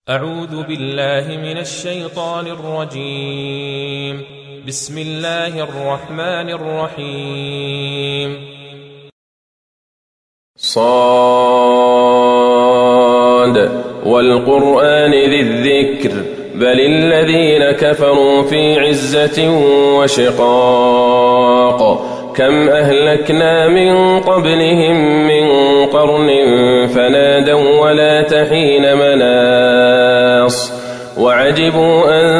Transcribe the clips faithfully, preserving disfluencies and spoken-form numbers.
أعوذ بالله من الشيطان الرجيم. بسم الله الرحمن الرحيم. صاد والقرآن ذي الذكر بل الذين كفروا في عزة وشقاق كم أهلكنا من قبلهم من قرن فنادوا ولا تحين مناص وعجبوا أن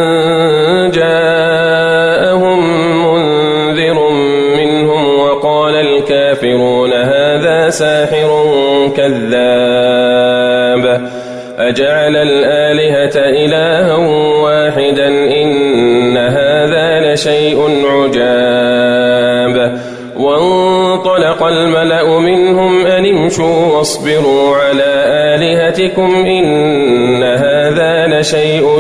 جاءهم منذر منهم وقال الكافرون هذا ساحر كذاب أجعل الآلهة إلها واحدا إن هذا لشيء عجاب وانطلق الملأ منهم أن امشوا واصبروا على آلهتكم إن هذا لشيء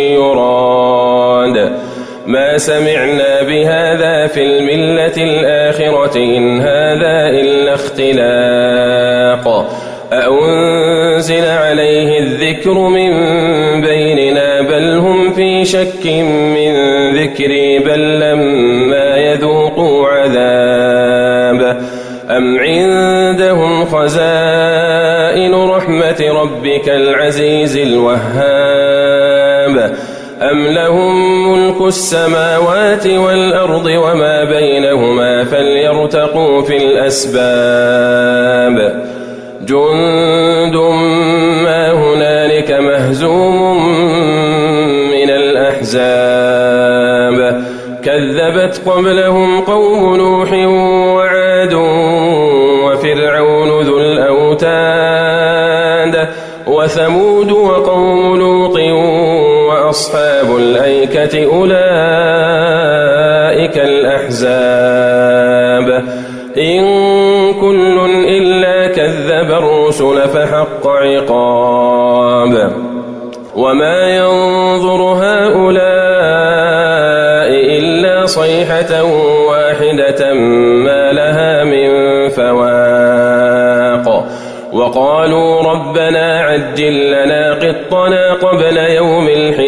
يراد ما سمعنا بهذا في الملة الآخرة إن هذا إلا اختلاق أأنزل عليه الذكر من بيننا بل هم في شك من ذكري بل لما يذوقوا عذاب أم عندهم خزائن رحمة ربك العزيز الوهاب أم لهم ملك السماوات والأرض وما بينهما فليرتقوا في الأسباب جند ما هنالك مهزوم من الأحزاب كذبت قبلهم قوم نوح وعاد وفرعون ذو الأوتاد وثمود وقوم لوط وأصحاب الأيكة أولئك الأحزاب إن كل إلا كذب الرسل فحق عقاب وما ينظر هؤلاء إلا صيحة واحدة ما لها من فواق وقالوا ربنا عجل لنا قطنا قبل يوم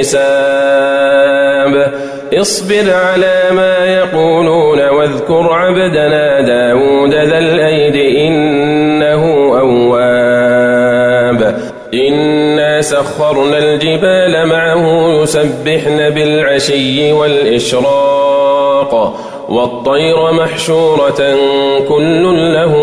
الحساب اصبر على ما يقولون واذكر عبدنا داود ذا الأيد إنه أواب إنا سخرنا الجبال معه يسبحن بالعشي والإشراق والطير محشورة كل له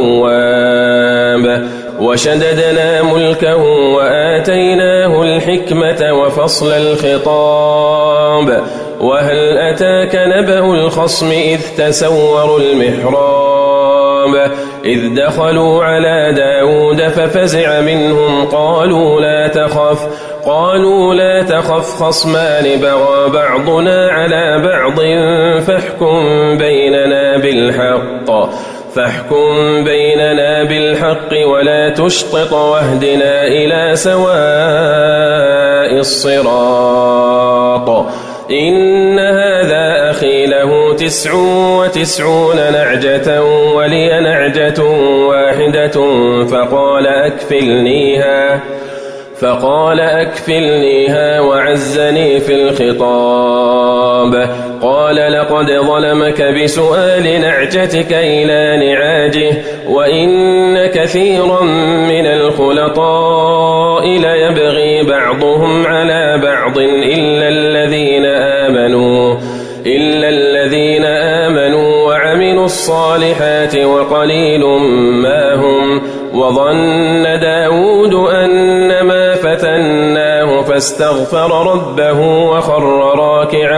أواب وشددنا ملكه وآتيناه الحكمة وفصل الخطاب وهل أتاك نبأ الخصم إذ تسوروا المحراب إذ دخلوا على داود ففزع منهم قالوا لا تخف قالوا لا تخف خصمان بغى بعضنا على بعض فاحكم بيننا بالحق فاحكم بيننا بالحق ولا تشطط واهدنا إلى سواء الصراط إن هذا أخي له تسع وتسعون نعجة ولي نعجة واحدة فقال أكفلنيها فقال أكفلنيها وعزني في الخطاب قال لقد ظلمك بسؤال نعجتك إلى نعاجه وإن كثيرا من الخلطاء ليبغي بعضهم على بعض إلا الذين آمنوا إلا الذين آمنوا وعملوا الصالحات وقليل ما هم وظن داود أنما فتناه فاستغفر ربه وخر راكعا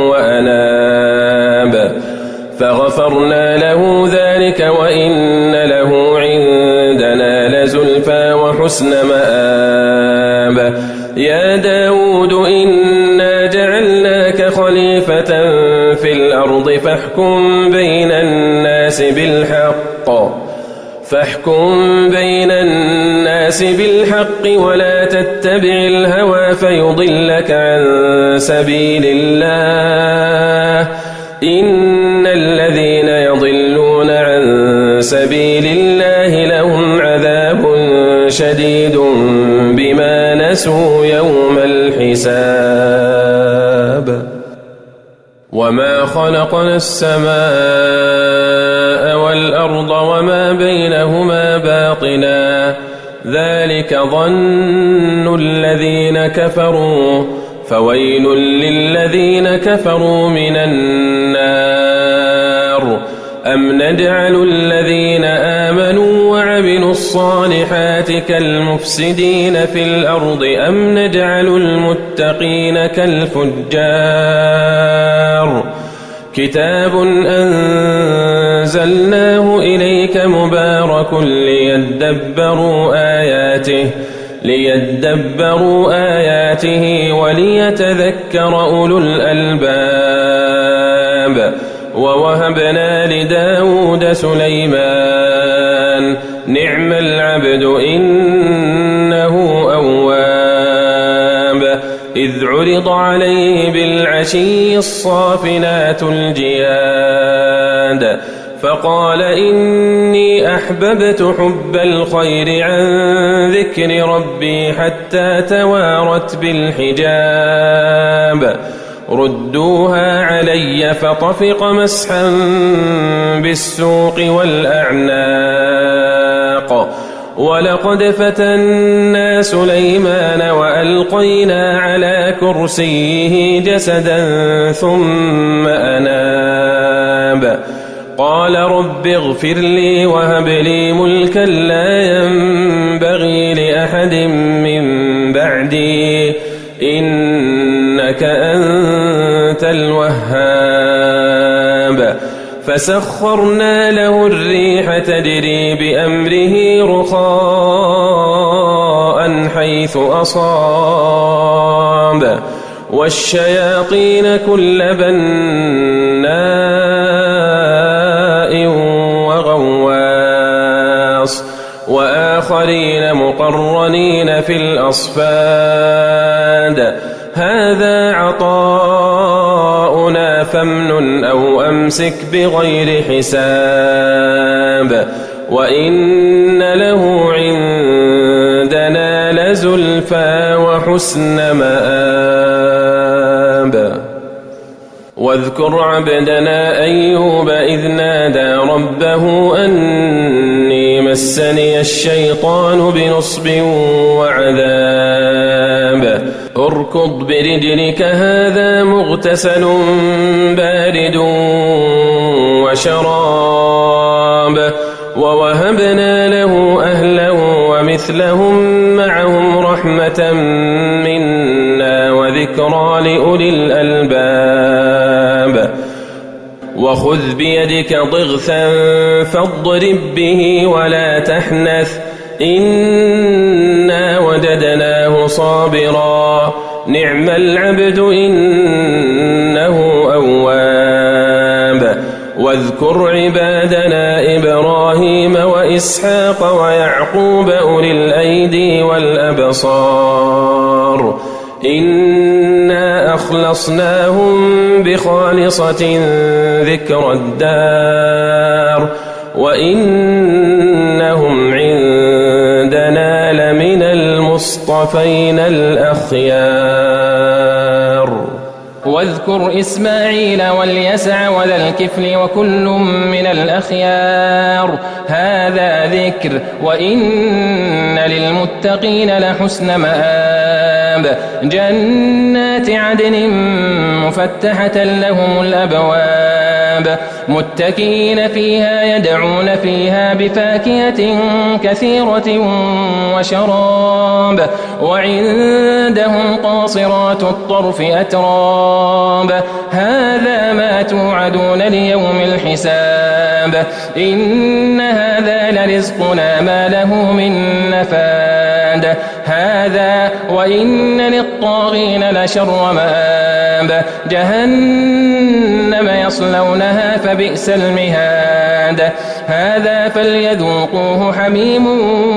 وأناب فغفرنا له ذلك وإن له عندنا لزلفى وحسن مآب يا داود إنا جعلناك خليفة في الأرض فاحكم بين الناس بالحق فاحكم بين الناس بالحق ولا تتبع الهوى فيضلك عن سبيل الله إن الذين يضلون عن سبيل الله لهم عذاب شديد بما ناسوا يوم الحساب وما خلقنا السماء والأرض وما بينهما باطلا ذلك ظن الذين كفروا فويل للذين كفروا من النار أم نجعل الذين آمنوا وعملوا الصالحات كالمفسدين في الأرض أم نجعل المتقين كالفجار كتاب أنزلناه إليك مبارك ليدبروا آياته ليدبروا آياته وليتذكر أولو الألباب ووهبنا لداود سليمان نعم العبد إنه أواب إذ عرض عليه بالعشي الصافنات الجياد فقال إني أحببت حب الخير عن ذكر ربي حتى توارت بالحجاب ردوها علي فطفق مسحا بالسوق والأعناق ولقد فتنا سليمان وألقينا على كرسيه جسدا ثم أناب قال رب اغفر لي وهب لي ملكا لا ينبغي لأحد من بعدي إنك أنت الوهاب فسخرنا له الريح تجري بأمره رخاء حيث أصاب والشياطين كل بناء وغواص وآخرين مقرنين في الأصفاد هذا عطاؤنا فامنن أو أمسك بغير حساب وإن له عندنا لزلفى وحسن مآب واذكر عبدنا أيوب إذ نادى ربه أني مسني الشيطان بنصب وعذاب اركض برجلك هذا مغتسل بارد وشراب ووهبنا له أهلا ومثلهم معهم رحمة منا وذكرى لأولي الألباب وخذ بيدك ضغثا فاضرب به ولا تحنث إنا وجدناه صابرا نعم العبد إنه أواب واذكر عبادنا إبراهيم وإسحاق ويعقوب أولي الأيدي والأبصار إنا أخلصناهم بخالصة ذكر الدار وإنهم عندنا لمن المصطفين الأخيار واذكر إسماعيل واليسع وذا الكفل وكل من الأخيار هذا ذكر وإن للمتقين لحسن مآب جنات عدن مفتحة لهم الأبواب متكئين فيها يدعون فيها بفاكهة كثيرة وشراب وعندهم قاصرات الطرف أتراب هذا ما توعدون ليوم الحساب إن هذا لرزقنا ما له من نفاد هذا وإن للطاغين لشر مآب جهنم يصلونها فبئس المهاد هذا فليذوقوه حميم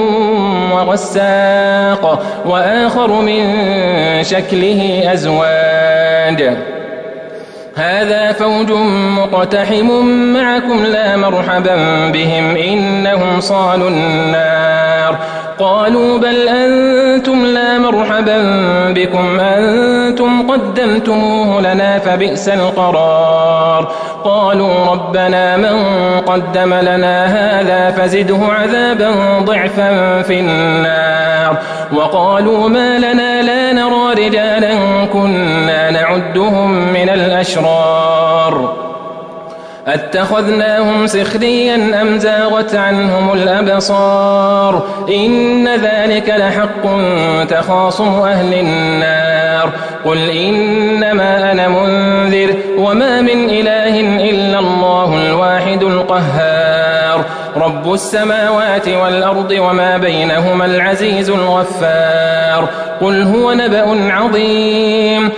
وغساق وآخر من شكله أزواج هذا فوج مقتحم معكم لا مرحبا بهم إنهم صالوا النار قالوا بل أنتم لا مرحبا بكم أنتم قدمتموه لنا فبئس القرار قالوا ربنا من قدم لنا هذا فزده عذابا ضعفا في النار وقالوا ما لنا لا نرى رجالا كنا نعدهم من الأشرار أتخذناهم سخريا أم زاغت عنهم الأبصار إن ذلك لحق تخاصم أهل النار قل إنما أنا منذر وما من إله إلا الله الواحد القهار رب السماوات والأرض وما بينهما العزيز الغفار قل هو نبأ عظيم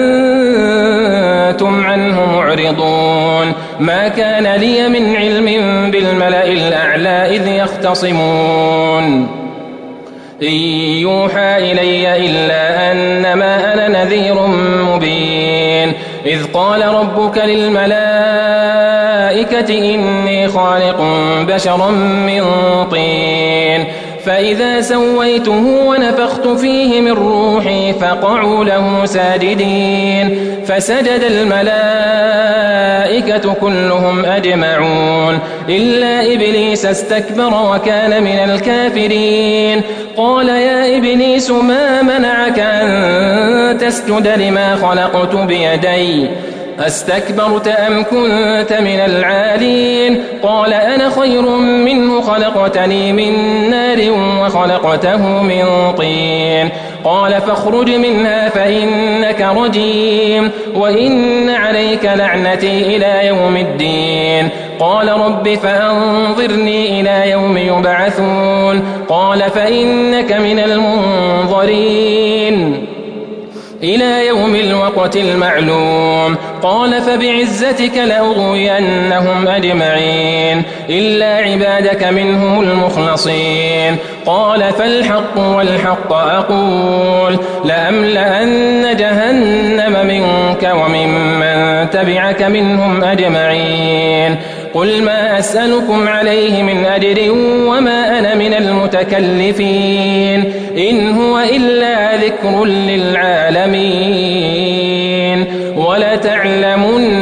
أنتم عنه معرضون ما كان لي من علم بالملأ الأعلى إذ يختصمون إن يوحى إلي إلا أنما أنا نذير مبين إذ قال ربك للملائكة إني خالق بشرا من طين فإذا سويته ونفخت فيه من روحي فقعوا له ساجدين فسجد الملائكة كلهم أجمعون إلا إبليس استكبر وكان من الكافرين قال يا إبليس ما منعك أن تسجد لما خلقت بيدي أستكبرت أم كنت من العالين قال أنا خير منه خلقتني من نار وخلقته من طين قال فاخرج منها فإنك رجيم وإن عليك لعنتي إلى يوم الدين قال رب فأنظرني إلى يوم يبعثون قال فإنك من المنظرين إلى يوم الوقت المعلوم قال فبعزتك لأغوينهم أجمعين إلا عبادك منهم المخلصين قال فالحق والحق أقول لأملأن جهنم منك وممن تبعك منهم أجمعين قل ما أسألكم عليه من أجر وما أنا من المتكلفين إن هو إلا ذكر للعالمين ولتعلمن